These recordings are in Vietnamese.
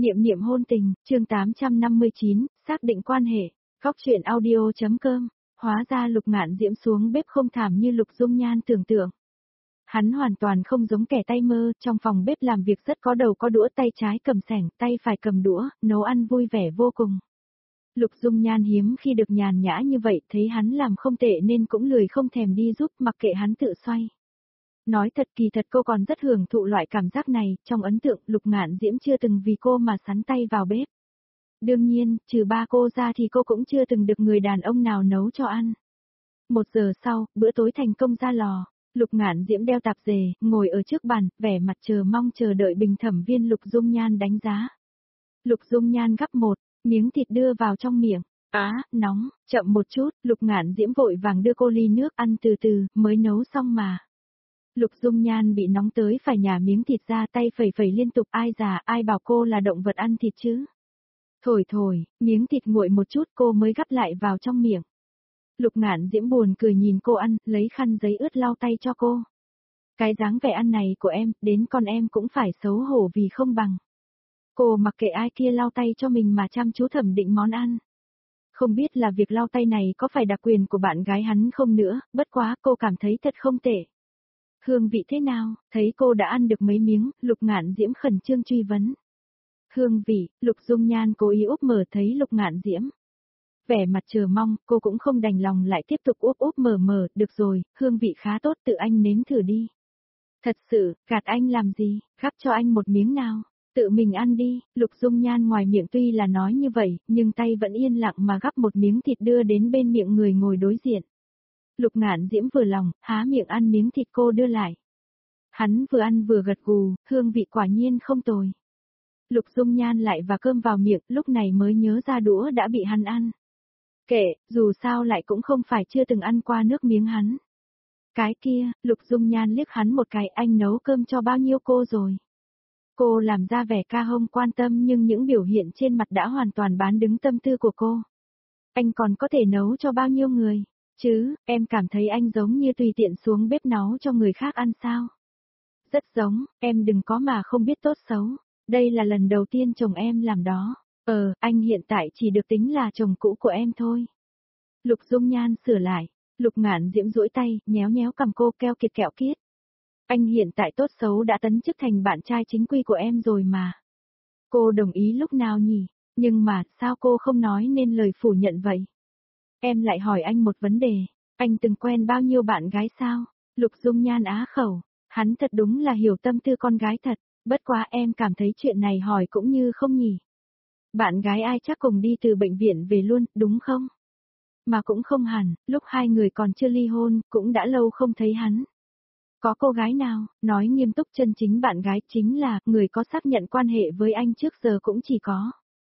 Niệm niệm hôn tình, chương 859, xác định quan hệ, góc truyện audio.com, hóa ra Lục Ngạn Diễm xuống bếp không thảm như Lục Dung Nhan tưởng tượng. Hắn hoàn toàn không giống kẻ tay mơ, trong phòng bếp làm việc rất có đầu có đũa, tay trái cầm xẻng, tay phải cầm đũa, nấu ăn vui vẻ vô cùng. Lục Dung Nhan hiếm khi được nhàn nhã như vậy, thấy hắn làm không tệ nên cũng lười không thèm đi giúp, mặc kệ hắn tự xoay. Nói thật, kỳ thật cô còn rất hưởng thụ loại cảm giác này, trong ấn tượng Lục Ngạn Diễm chưa từng vì cô mà sắn tay vào bếp. Đương nhiên, trừ ba cô ra thì cô cũng chưa từng được người đàn ông nào nấu cho ăn. 1 giờ sau, bữa tối thành công ra lò, Lục Ngạn Diễm đeo tạp dề, ngồi ở trước bàn, vẻ mặt chờ mong chờ đợi bình thẩm viên Lục Dung Nhan đánh giá. Lục Dung Nhan gắp một miếng thịt đưa vào trong miệng. Nóng, chậm một chút, Lục Ngạn Diễm vội vàng đưa cô ly nước, ăn từ từ, mới nấu xong mà. Lục Dung Nhan bị nóng tới phải nhả miếng thịt ra, tay phẩy phẩy liên tục, ai già, ai bảo cô là động vật ăn thịt chứ. Thổi, miếng thịt nguội một chút cô mới gắp lại vào trong miệng. Lục Ngạn Diễm buồn cười nhìn cô ăn, lấy khăn giấy ướt lau tay cho cô. Cái dáng vẻ ăn này của em, đến con em cũng phải xấu hổ vì không bằng. Cô mặc kệ ai kia lau tay cho mình mà chăm chú thẩm định món ăn. Không biết là việc lau tay này có phải đặc quyền của bạn gái hắn không nữa, bất quá cô cảm thấy thật không tệ. Hương vị thế nào? Thấy cô đã ăn được mấy miếng, Lục Ngạn Diễm khẩn trương truy vấn. Hương vị, Lục Dung Nhan cố ý úp mở thấy Lục Ngạn Diễm. Vẻ mặt chờ mong, cô cũng không đành lòng lại tiếp tục úp mở, được rồi, hương vị khá tốt, tự anh nếm thử đi. Thật sự, gạt anh làm gì, gắp cho anh một miếng nào, tự mình ăn đi. Lục Dung Nhan ngoài miệng tuy là nói như vậy, nhưng tay vẫn yên lặng mà gắp một miếng thịt đưa đến bên miệng người ngồi đối diện. Lục Ngạn Diễm vừa lòng, há miệng ăn miếng thịt cô đưa lại. Hắn vừa ăn vừa gật gù, hương vị quả nhiên không tồi. Lục Dung Nhan lại và cơm vào miệng, lúc này mới nhớ ra đũa đã bị hắn ăn. Kệ, dù sao lại cũng không phải chưa từng ăn qua nước miếng hắn. Cái kia, Lục Dung Nhan liếc hắn một cái, anh nấu cơm cho bao nhiêu cô rồi? Cô làm ra vẻ ca hông quan tâm nhưng những biểu hiện trên mặt đã hoàn toàn bán đứng tâm tư của cô. Anh còn có thể nấu cho bao nhiêu người? Chứ, em cảm thấy anh giống như tùy tiện xuống bếp nấu cho người khác ăn sao? Rất giống, em đừng có mà không biết tốt xấu. Đây là lần đầu tiên chồng em làm đó. Anh hiện tại chỉ được tính là chồng cũ của em thôi. Lục Dung Nhan sửa lại. Lục Ngạn Diễm duỗi tay, nhéo nhéo cầm cô, keo kiệt kẹo kiết. Anh hiện tại tốt xấu đã tấn chức thành bạn trai chính quy của em rồi mà. Cô đồng ý lúc nào nhỉ? Nhưng mà, sao cô không nói nên lời phủ nhận vậy? Em lại hỏi anh một vấn đề. Anh từng quen bao nhiêu bạn gái sao? Lục Dung Nhan á khẩu. Hắn thật đúng là hiểu tâm tư con gái thật. Bất quá em cảm thấy chuyện này hỏi cũng như không nhỉ. Bạn gái ai chắc cùng đi từ bệnh viện về luôn, đúng không? Mà cũng không hẳn, lúc hai người còn chưa ly hôn, cũng đã lâu không thấy hắn. Có cô gái nào, nói nghiêm túc chân chính bạn gái chính là, người có xác nhận quan hệ với anh trước giờ cũng chỉ có.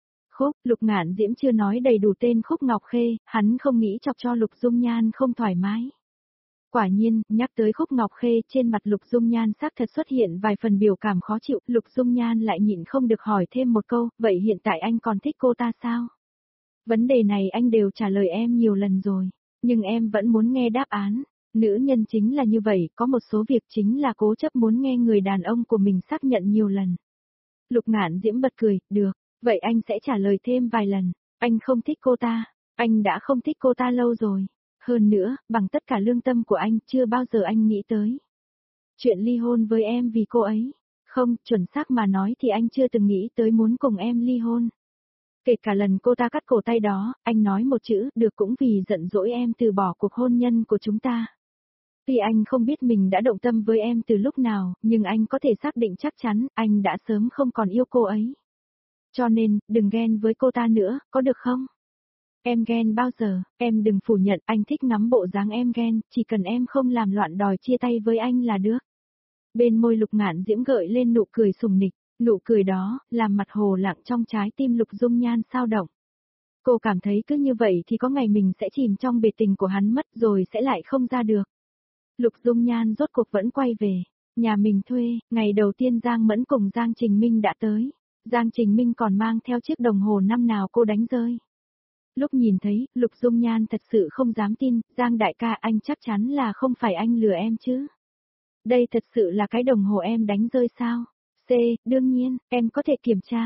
Lục Ngạn Diễm chưa nói đầy đủ tên Khúc Ngọc Khê, hắn không nghĩ chọc cho Lục Dung Nhan không thoải mái. Quả nhiên, nhắc tới Khúc Ngọc Khê trên mặt Lục Dung Nhan xác thật xuất hiện vài phần biểu cảm khó chịu, Lục Dung Nhan lại nhịn không được hỏi thêm một câu, vậy hiện tại anh còn thích cô ta sao? Vấn đề này anh đều trả lời em nhiều lần rồi, nhưng em vẫn muốn nghe đáp án. Nữ nhân chính là như vậy, có một số việc chính là cố chấp muốn nghe người đàn ông của mình xác nhận nhiều lần. Lục Ngạn Diễm bật cười, được, vậy anh sẽ trả lời thêm vài lần. Anh không thích cô ta, anh đã không thích cô ta lâu rồi. Hơn nữa, bằng tất cả lương tâm của anh, chưa bao giờ anh nghĩ tới chuyện ly hôn với em vì cô ấy. Không, chuẩn xác mà nói thì anh chưa từng nghĩ tới muốn cùng em ly hôn. Kể cả lần cô ta cắt cổ tay đó, anh nói một chữ, được cũng vì giận dỗi em từ bỏ cuộc hôn nhân của chúng ta. Tuy anh không biết mình đã động tâm với em từ lúc nào, nhưng anh có thể xác định chắc chắn, anh đã sớm không còn yêu cô ấy. Cho nên, đừng ghen với cô ta nữa, có được không? Em ghen bao giờ, em đừng phủ nhận, anh thích ngắm bộ dáng em ghen, chỉ cần em không làm loạn đòi chia tay với anh là được. Bên môi Lục Ngạn Diễm gợi lên nụ cười sùng nịch, nụ cười đó, làm mặt hồ lặng trong trái tim Lục Dung Nhan sao động. Cô cảm thấy cứ như vậy thì có ngày mình sẽ chìm trong bể tình của hắn mất rồi sẽ lại không ra được. Lục Dung Nhan rốt cuộc vẫn quay về, nhà mình thuê, ngày đầu tiên Giang Mẫn cùng Giang Trình Minh đã tới. Giang Trình Minh còn mang theo chiếc đồng hồ năm nào cô đánh rơi. Lúc nhìn thấy, Lục Dung Nhan thật sự không dám tin, Giang đại ca anh chắc chắn là không phải anh lừa em chứ. Đây thật sự là cái đồng hồ em đánh rơi sao? Đương nhiên, em có thể kiểm tra.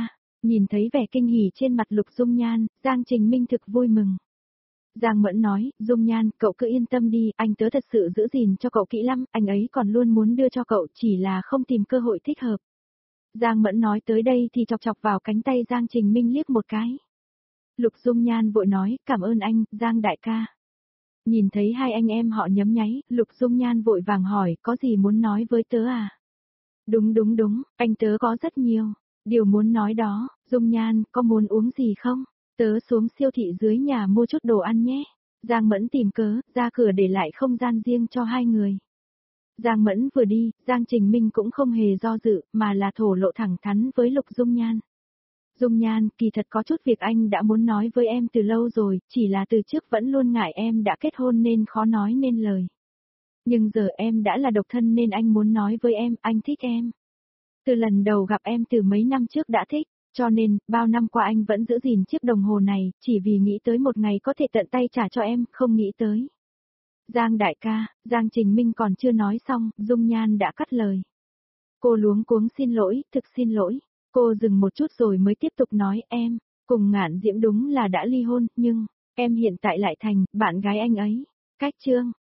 Nhìn thấy vẻ kinh hỉ trên mặt Lục Dung Nhan, Giang Trình Minh thực vui mừng. Giang Mẫn nói, Dung Nhan, cậu cứ yên tâm đi, anh tớ thật sự giữ gìn cho cậu kỹ lắm, anh ấy còn luôn muốn đưa cho cậu, chỉ là không tìm cơ hội thích hợp. Giang Mẫn nói tới đây thì chọc chọc vào cánh tay Giang Trình Minh liếc một cái. Lục Dung Nhan vội nói, cảm ơn anh, Giang đại ca. Nhìn thấy hai anh em họ nhấm nháy, Lục Dung Nhan vội vàng hỏi, có gì muốn nói với tớ à? Đúng, anh tớ có rất nhiều điều muốn nói đó, Dung Nhan, có muốn uống gì không? Tớ xuống siêu thị dưới nhà mua chút đồ ăn nhé. Giang Mẫn tìm cớ, ra cửa để lại không gian riêng cho hai người. Giang Mẫn vừa đi, Giang Trình Minh cũng không hề do dự, mà là thổ lộ thẳng thắn với Lục Dung Nhan. Dung Nhan, kỳ thật có chút việc anh đã muốn nói với em từ lâu rồi, chỉ là từ trước vẫn luôn ngại em đã kết hôn nên khó nói nên lời. Nhưng giờ em đã là độc thân nên anh muốn nói với em, anh thích em. Từ lần đầu gặp em từ mấy năm trước đã thích, cho nên, bao năm qua anh vẫn giữ gìn chiếc đồng hồ này, chỉ vì nghĩ tới một ngày có thể tận tay trả cho em, không nghĩ tới. Giang đại ca, Giang Trình Minh còn chưa nói xong, Dung Nhan đã cắt lời. Cô luống cuống xin lỗi, thực xin lỗi. Cô dừng một chút rồi mới tiếp tục nói, em, cùng Ngạn Diễm đúng là đã ly hôn, nhưng, em hiện tại lại thành, bạn gái anh ấy. Cách chương